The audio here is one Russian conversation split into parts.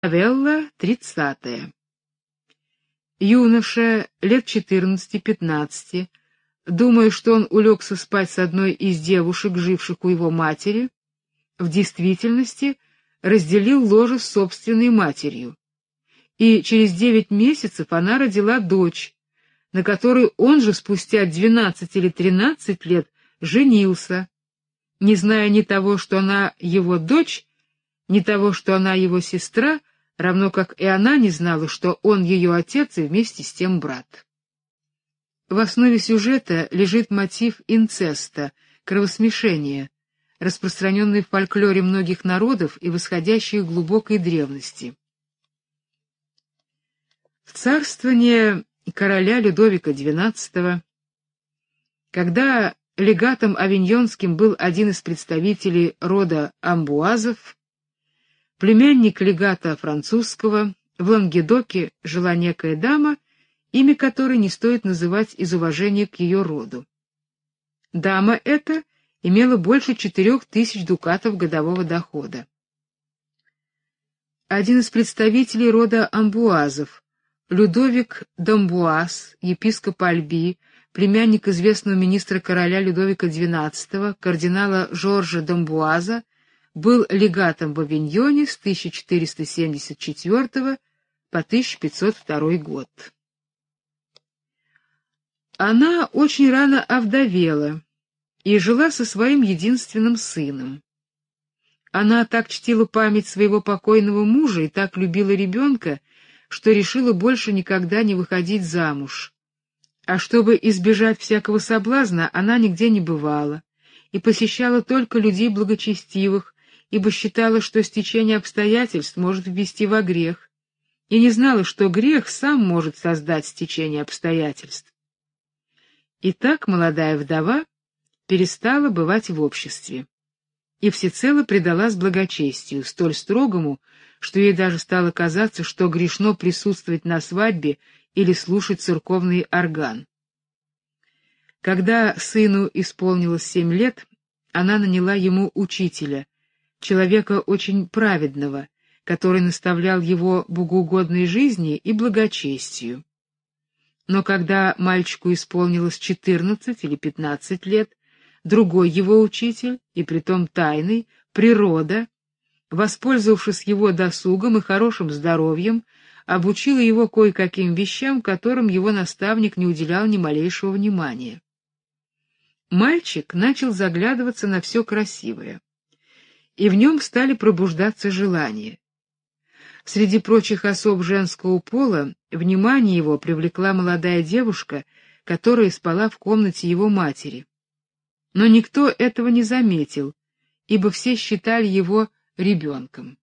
Новелла 30. Юноша лет 14-15, думая, что он улегся спать с одной из девушек, живших у его матери, в действительности разделил ложе с собственной матерью, и через 9 месяцев она родила дочь, на которой он же спустя 12 или 13 лет женился, не зная ни того, что она его дочь, ни того, что она его сестра, равно как и она не знала, что он ее отец и вместе с тем брат. В основе сюжета лежит мотив инцеста, кровосмешения, распространенный в фольклоре многих народов и восходящий к глубокой древности. В царствование короля Людовика XII, когда легатом авиньонским был один из представителей рода Амбуазов, племянник легата французского, в Лангедоке жила некая дама, имя которой не стоит называть из уважения к ее роду. Дама эта имела больше 4000 дукатов годового дохода. Один из представителей рода Амбуазов, Людовик д'Амбуаз, епископ Альби, племянник известного министра короля Людовика XII, кардинала Жоржа д'Амбуаза, был легатом в Авиньоне с 1474 по 1502 год. Она очень рано овдовела и жила со своим единственным сыном. Она так чтила память своего покойного мужа и так любила ребенка, что решила больше никогда не выходить замуж. А чтобы избежать всякого соблазна, она нигде не бывала и посещала только людей благочестивых, ибо считала, что стечение обстоятельств может ввести во грех, и не знала, что грех сам может создать стечение обстоятельств. Итак, молодая вдова перестала бывать в обществе и всецело предалась благочестию, столь строгому, что ей даже стало казаться, что грешно присутствовать на свадьбе или слушать церковный орган. Когда сыну исполнилось 7 лет, она наняла ему учителя, человека очень праведного, который наставлял его богоугодной жизни и благочестию. Но когда мальчику исполнилось 14 или 15 лет, другой его учитель, и притом тайный, природа, воспользовавшись его досугом и хорошим здоровьем, обучила его кое-каким вещам, которым его наставник не уделял ни малейшего внимания. Мальчик начал заглядываться на все красивое, и в нем стали пробуждаться желания. Среди прочих особ женского пола внимание его привлекла молодая девушка, которая спала в комнате его матери. Но никто этого не заметил, ибо все считали его ребенком.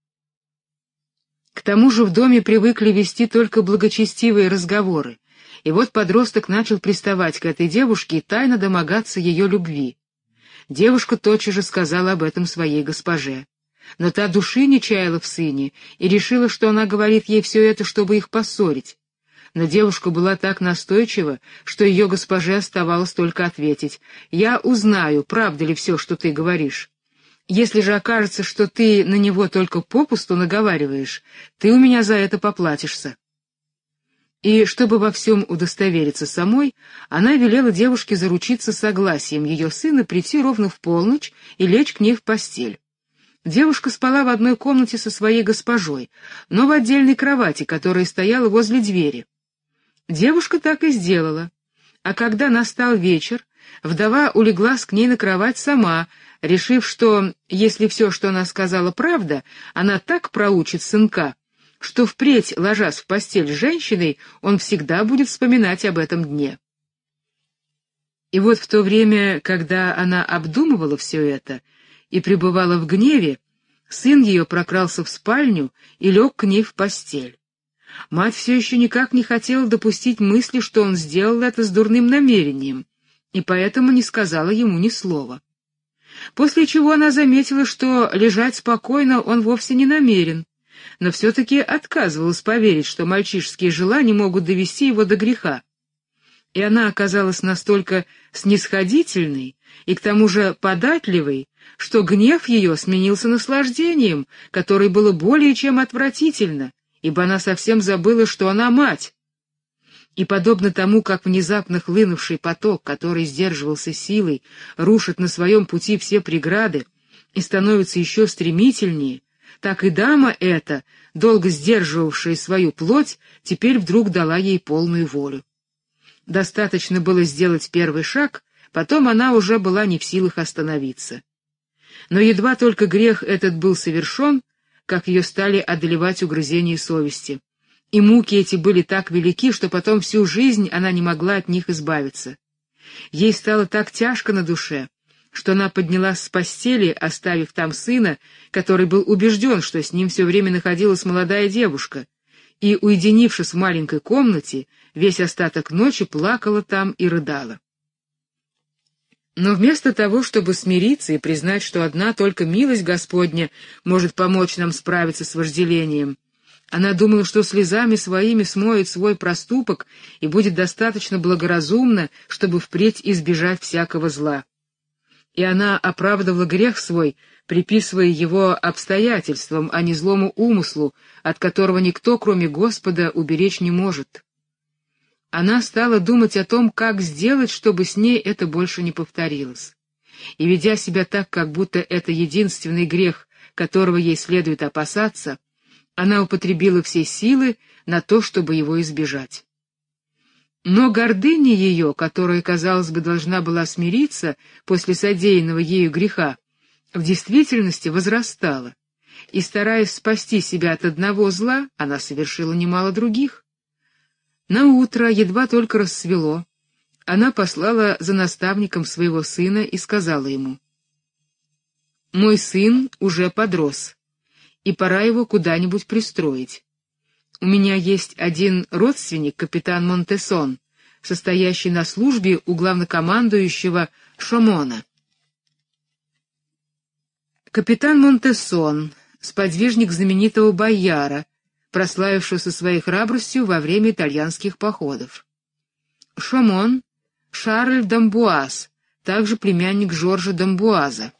К тому же в доме привыкли вести только благочестивые разговоры, и вот подросток начал приставать к этой девушке и тайно домогаться ее любви. Девушка тотчас же сказала об этом своей госпоже, но та души не чаяла в сыне и решила, что она говорит ей все это, чтобы их поссорить. Но девушка была так настойчива, что ее госпоже оставалось только ответить: «Я узнаю, правда ли все, что ты говоришь. Если же окажется, что ты на него только попусту наговариваешь, ты у меня за это поплатишься». И чтобы во всем удостовериться самой, она велела девушке заручиться согласием ее сына прийти ровно в полночь и лечь к ней в постель. Девушка спала в одной комнате со своей госпожой, но в отдельной кровати, которая стояла возле двери. Девушка так и сделала, а когда настал вечер, вдова улеглась к ней на кровать сама, решив, что, если все, что она сказала, правда, она так проучит сынка, что впредь, ложась в постель с женщиной, он всегда будет вспоминать об этом дне. И вот в то время, когда она обдумывала все это и пребывала в гневе, сын ее прокрался в спальню и лег к ней в постель. Мать все еще никак не хотела допустить мысли, что он сделал это с дурным намерением, и поэтому не сказала ему ни слова. После чего она заметила, что лежать спокойно он вовсе не намерен, но все-таки отказывалась поверить, что мальчишеские желания могут довести его до греха. И она оказалась настолько снисходительной и к тому же податливой, что гнев ее сменился наслаждением, которое было более чем отвратительно, ибо она совсем забыла, что она мать. И подобно тому, как внезапно хлынувший поток, который сдерживался силой, рушит на своем пути все преграды и становится еще стремительнее, так и дама эта, долго сдерживавшая свою плоть, теперь вдруг дала ей полную волю. Достаточно было сделать первый шаг, потом она уже была не в силах остановиться. Но едва только грех этот был совершен, как ее стали одолевать угрызения совести. И муки эти были так велики, что потом всю жизнь она не могла от них избавиться. Ей стало так тяжко на душе, что она поднялась с постели, оставив там сына, который был убежден, что с ним все время находилась молодая девушка, и, уединившись в маленькой комнате, весь остаток ночи плакала там и рыдала. Но вместо того, чтобы смириться и признать, что одна только милость Господня может помочь нам справиться с вожделением, она думала, что слезами своими смоет свой проступок и будет достаточно благоразумна, чтобы впредь избежать всякого зла. И она оправдывала грех свой, приписывая его обстоятельствам, а не злому умыслу, от которого никто, кроме Господа, уберечь не может. Она стала думать о том, как сделать, чтобы с ней это больше не повторилось. И, ведя себя так, как будто это единственный грех, которого ей следует опасаться, она употребила все силы на то, чтобы его избежать. Но гордыня ее, которая, казалось бы, должна была смириться после содеянного ею греха, в действительности возрастала, и, стараясь спасти себя от одного зла, она совершила немало других. Наутро, едва только рассвело, она послала за наставником своего сына и сказала ему: «Мой сын уже подрос, и пора его куда-нибудь пристроить. У меня есть один родственник, капитан Монтесон, состоящий на службе у главнокомандующего Шомона». Капитан Монтесон, сподвижник знаменитого бояра, прославившегося своей храбростью во время итальянских походов. Шомон — Шарль d'Амбуаз, также племянник Жоржа d'Амбуаза.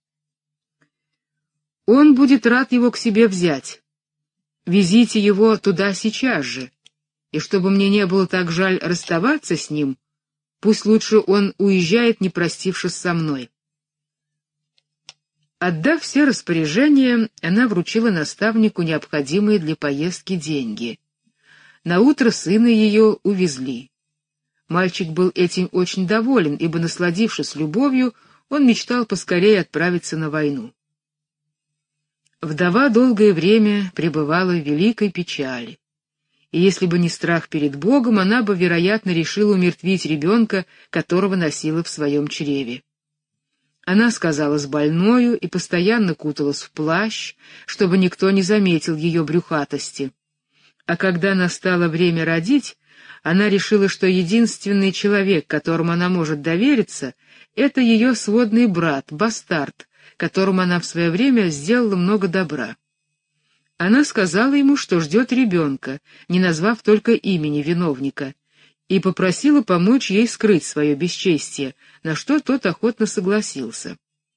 Он будет рад его к себе взять. Везите его туда сейчас же, и чтобы мне не было так жаль расставаться с ним, пусть лучше он уезжает, не простившись со мной. Отдав все распоряжения, она вручила наставнику необходимые для поездки деньги. Наутро сына ее увезли. Мальчик был этим очень доволен, ибо, насладившись любовью, он мечтал поскорее отправиться на войну. Вдова долгое время пребывала в великой печали, и если бы не страх перед Богом, она бы, вероятно, решила умертвить ребенка, которого носила в своем чреве. Она сказалась больною и постоянно куталась в плащ, чтобы никто не заметил ее брюхатости. А когда настало время родить, она решила, что единственный человек, которому она может довериться, это ее сводный брат, бастард, которому она в свое время сделала много добра. Она сказала ему, что ждет ребенка, не назвав только имени виновника, и попросила помочь ей скрыть свое бесчестие, на что тот охотно согласился.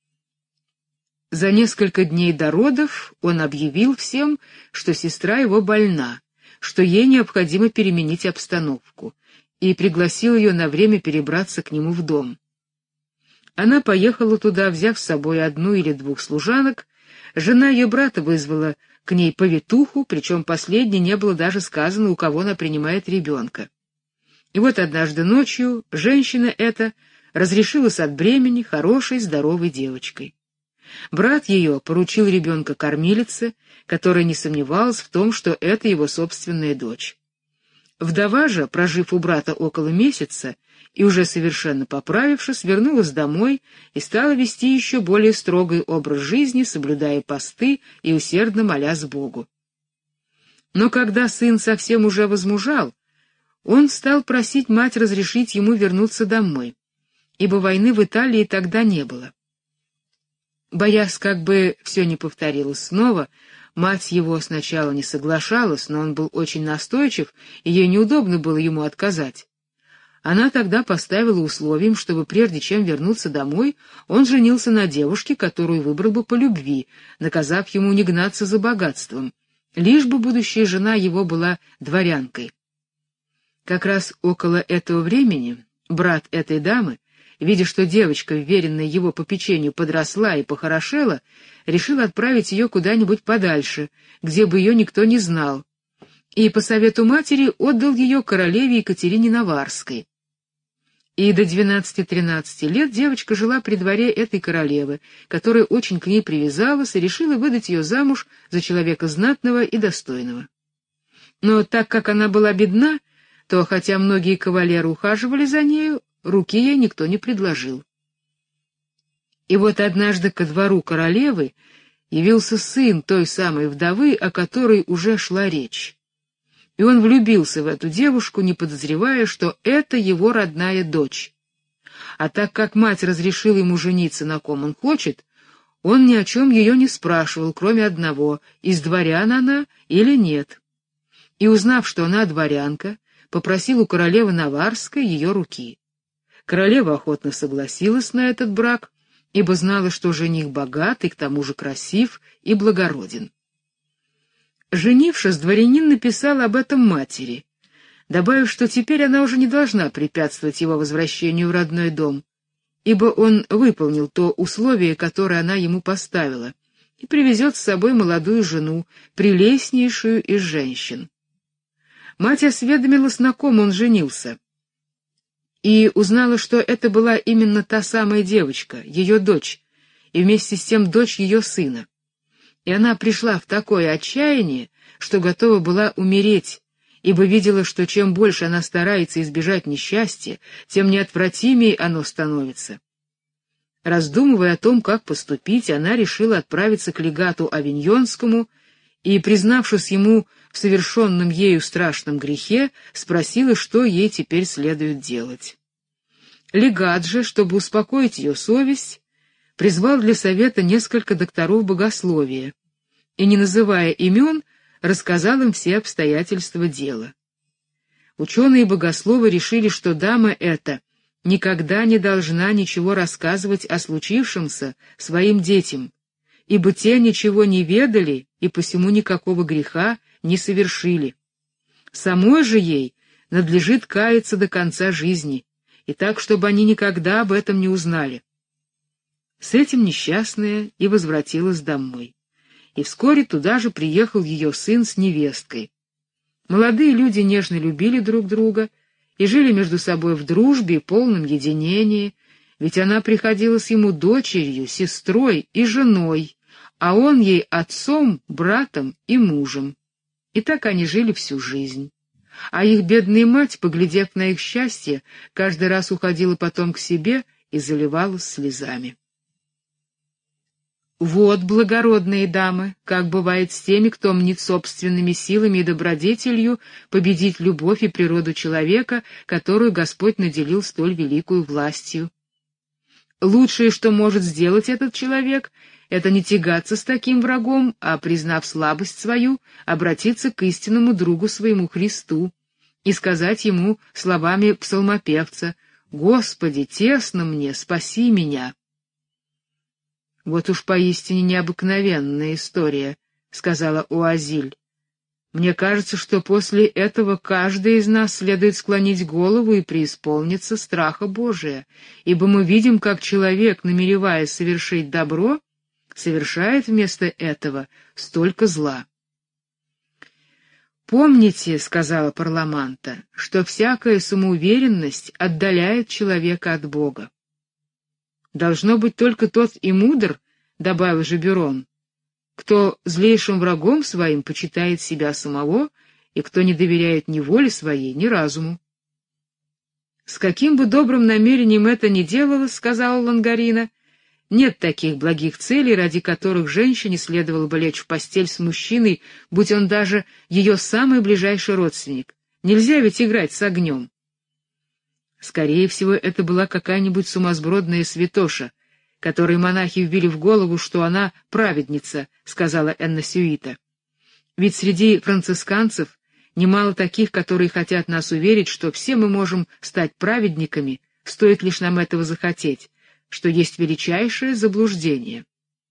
За несколько дней до родов он объявил всем, что сестра его больна, что ей необходимо переменить обстановку, и пригласил ее на время перебраться к нему в дом. Она поехала туда, взяв с собой одну или двух служанок. Жена ее брата вызвала к ней повитуху, причем последней не было даже сказано, у кого она принимает ребенка. И вот однажды ночью женщина эта разрешилась от бремени хорошей, здоровой девочкой. Брат ее поручил ребенка кормилице, которая не сомневалась в том, что это его собственная дочь. Вдова же, прожив у брата около месяца и уже совершенно поправившись, вернулась домой и стала вести еще более строгий образ жизни, соблюдая посты и усердно молясь Богу. Но когда сын совсем уже возмужал, он стал просить мать разрешить ему вернуться домой, ибо войны в Италии тогда не было. Боясь, как бы все не повторилось снова, мать его сначала не соглашалась, но он был очень настойчив, и ей неудобно было ему отказать. Она тогда поставила условием, чтобы прежде чем вернуться домой, он женился на девушке, которую выбрал бы по любви, наказав ему не гнаться за богатством, лишь бы будущая жена его была дворянкой. Как раз около этого времени брат этой дамы, видя, что девочка, вверенная его попечению, подросла и похорошела, решил отправить ее куда-нибудь подальше, где бы ее никто не знал, и по совету матери отдал ее королеве Екатерине Наварской. И до 12-13 лет девочка жила при дворе этой королевы, которая очень к ней привязалась и решила выдать ее замуж за человека знатного и достойного. Но так как она была бедна, то, хотя многие кавалеры ухаживали за нею, руки ей никто не предложил. И вот однажды ко двору королевы явился сын той самой вдовы, о которой уже шла речь. И он влюбился в эту девушку, не подозревая, что это его родная дочь. А так как мать разрешила ему жениться на ком он хочет, он ни о чем ее не спрашивал, кроме одного: из дворян она или нет. И, узнав, что она дворянка, попросил у королевы Наварской ее руки. Королева охотно согласилась на этот брак, ибо знала, что жених богат и к тому же красив и благороден. Женившись, дворянин написал об этом матери, добавив, что теперь она уже не должна препятствовать его возвращению в родной дом, ибо он выполнил то условие, которое она ему поставила, и привезет с собой молодую жену, прелестнейшую из женщин. Мать осведомилась, на ком он женился, и узнала, что это была именно та самая девочка, ее дочь, и вместе с тем дочь ее сына. И она пришла в такое отчаяние, что готова была умереть, ибо видела, что чем больше она старается избежать несчастья, тем неотвратимее оно становится. Раздумывая о том, как поступить, она решила отправиться к легату Авиньонскому и, признавшись ему в совершенном ею страшном грехе, спросила, что ей теперь следует делать. Легат же, чтобы успокоить ее совесть, призвал для совета несколько докторов богословия и, не называя имен, рассказал им все обстоятельства дела. Ученые-богословы решили, что дама эта никогда не должна ничего рассказывать о случившемся своим детям, ибо те ничего не ведали и посему никакого греха не совершили. Самой же ей надлежит каяться до конца жизни, и так, чтобы они никогда об этом не узнали. С этим несчастная и возвратилась домой. И вскоре туда же приехал ее сын с невесткой. Молодые люди нежно любили друг друга и жили между собой в дружбе и полном единении, ведь она приходилась ему дочерью, сестрой и женой, а он ей отцом, братом и мужем. И так они жили всю жизнь. А их бедная мать, поглядев на их счастье, каждый раз уходила потом к себе и заливалась слезами. Вот, благородные дамы, как бывает с теми, кто мнит собственными силами и добродетелью победить любовь и природу человека, которую Господь наделил столь великую властью. Лучшее, что может сделать этот человек, это не тягаться с таким врагом, а, признав слабость свою, обратиться к истинному другу своему Христу и сказать ему словами псалмопевца: «Господи, тесно мне, спаси меня». «Вот уж поистине необыкновенная история», — сказала Уазиль. «Мне кажется, что после этого каждый из нас следует склонить голову и преисполниться страха Божия, ибо мы видим, как человек, намереваясь совершить добро, совершает вместо этого столько зла». «Помните, — сказала Парламанта, — что всякая самоуверенность отдаляет человека от Бога. Должно быть, только тот и мудр, — добавил Жеберон, — кто злейшим врагом своим почитает себя самого и кто не доверяет ни воле своей, ни разуму. С каким бы добрым намерением это ни делалось, — сказала Лангарина, — нет таких благих целей, ради которых женщине следовало бы лечь в постель с мужчиной, будь он даже ее самый ближайший родственник. Нельзя ведь играть с огнем. Скорее всего, это была какая-нибудь сумасбродная святоша, которой монахи вбили в голову, что она праведница, — сказала Энна Сюита. Ведь среди францисканцев Немало таких, которые хотят нас уверить, что все мы можем стать праведниками, стоит лишь нам этого захотеть, что есть величайшее заблуждение.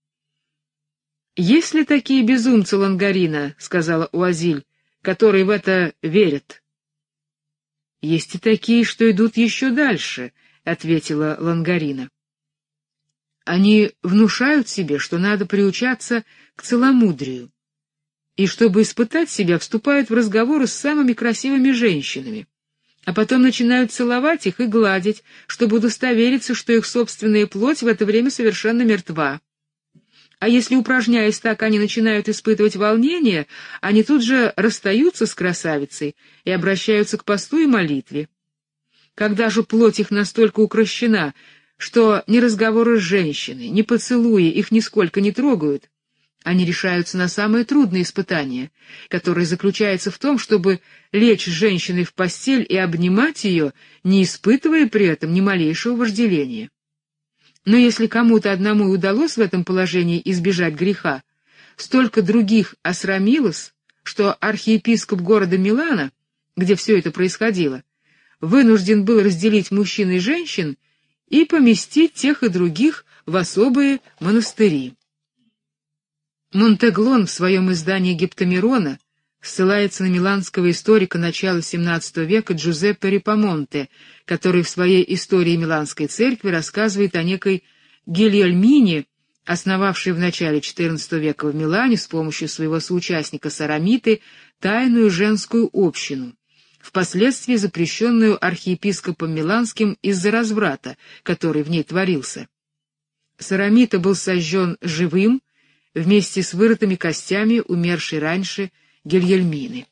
«Есть ли такие безумцы, Лангарина, — сказала Уазиль, — которые в это верят?» «Есть и такие, что идут еще дальше, — ответила Лангарина. Они внушают себе, что надо приучаться к целомудрию, и, чтобы испытать себя, вступают в разговоры с самыми красивыми женщинами, а потом начинают целовать их и гладить, чтобы удостовериться, что их собственная плоть в это время совершенно мертва. А если, упражняясь так, они начинают испытывать волнение, они тут же расстаются с красавицей и обращаются к посту и молитве. Когда же плоть их настолько укрощена, что ни разговоры с женщиной, ни поцелуи их нисколько не трогают, они решаются на самое трудное испытание, которое заключается в том, чтобы лечь с женщиной в постель и обнимать ее, не испытывая при этом ни малейшего вожделения. Но если кому-то одному и удалось в этом положении избежать греха, столько других осрамилось, что архиепископ города Милана, где все это происходило, вынужден был разделить мужчин и женщин и поместить тех и других в особые монастыри. Монтеглон в своем издании «Гептамирона» ссылается на миланского историка начала XVII века Джузеппе Рипамонте, который в своей истории Миланской церкви рассказывает о некой Гильяльмине, основавшей в начале XIV века в Милане с помощью своего соучастника Сарамиты тайную женскую общину, впоследствии запрещенную архиепископом Миланским из-за разврата, который в ней творился. Сарамита был сожжен живым, вместе с вырытыми костями умершей раньше Гильяльмины.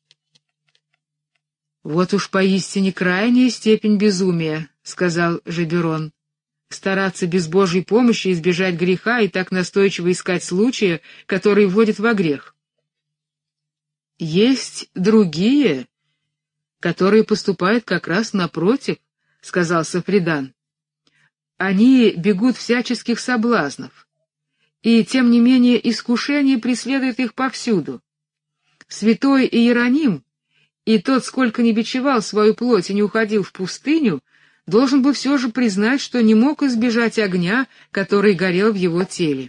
«Вот уж поистине крайняя степень безумия, — сказал Жеберон, — стараться без Божьей помощи избежать греха и так настойчиво искать случая, который вводит во грех. Есть другие, которые поступают как раз напротив, — сказал Сафридан. Они бегут всяческих соблазнов, и, тем не менее, искушение преследует их повсюду. Святой Иероним, и тот, сколько ни бичевал свою плоть и не уходил в пустыню, должен был все же признать, что не мог избежать огня, который горел в его теле.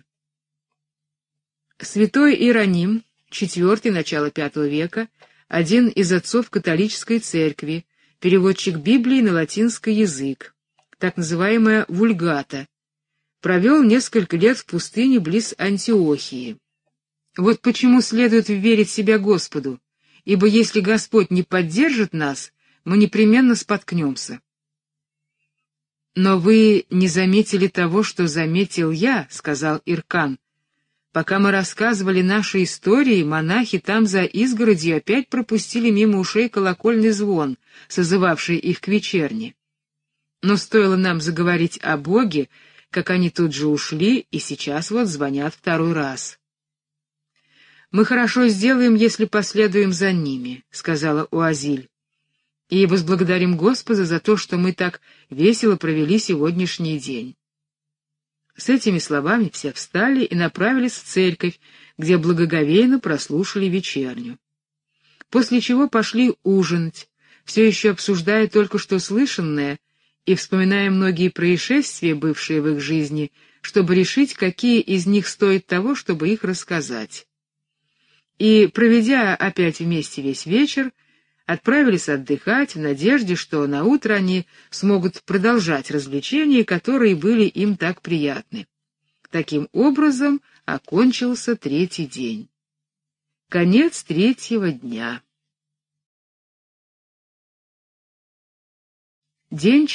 Святой Иероним, IV, начало V века, один из отцов католической церкви, переводчик Библии на латинский язык, так называемая Вульгата, провел несколько лет в пустыне близ Антиохии. Вот почему следует верить себя Господу, ибо если Господь не поддержит нас, мы непременно споткнемся. «Но вы не заметили того, что заметил я, — сказал Иркан. Пока мы рассказывали наши истории, монахи там за изгородью опять пропустили мимо ушей колокольный звон, созывавший их к вечерне. Но стоило нам заговорить о Боге, как они тут же ушли, и сейчас вот звонят второй раз». «Мы хорошо сделаем, если последуем за ними, — сказала Уазиль, — и возблагодарим Господа за то, что мы так весело провели сегодняшний день». С этими словами все встали и направились в церковь, где благоговейно прослушали вечерню. После чего пошли ужинать, все еще обсуждая только что слышанное и вспоминая многие происшествия, бывшие в их жизни, чтобы решить, какие из них стоят того, чтобы их рассказать. И, проведя опять вместе весь вечер, отправились отдыхать в надежде, что наутро они смогут продолжать развлечения, которые были им так приятны. Таким образом окончился 3-й день. Конец 3-го дня. День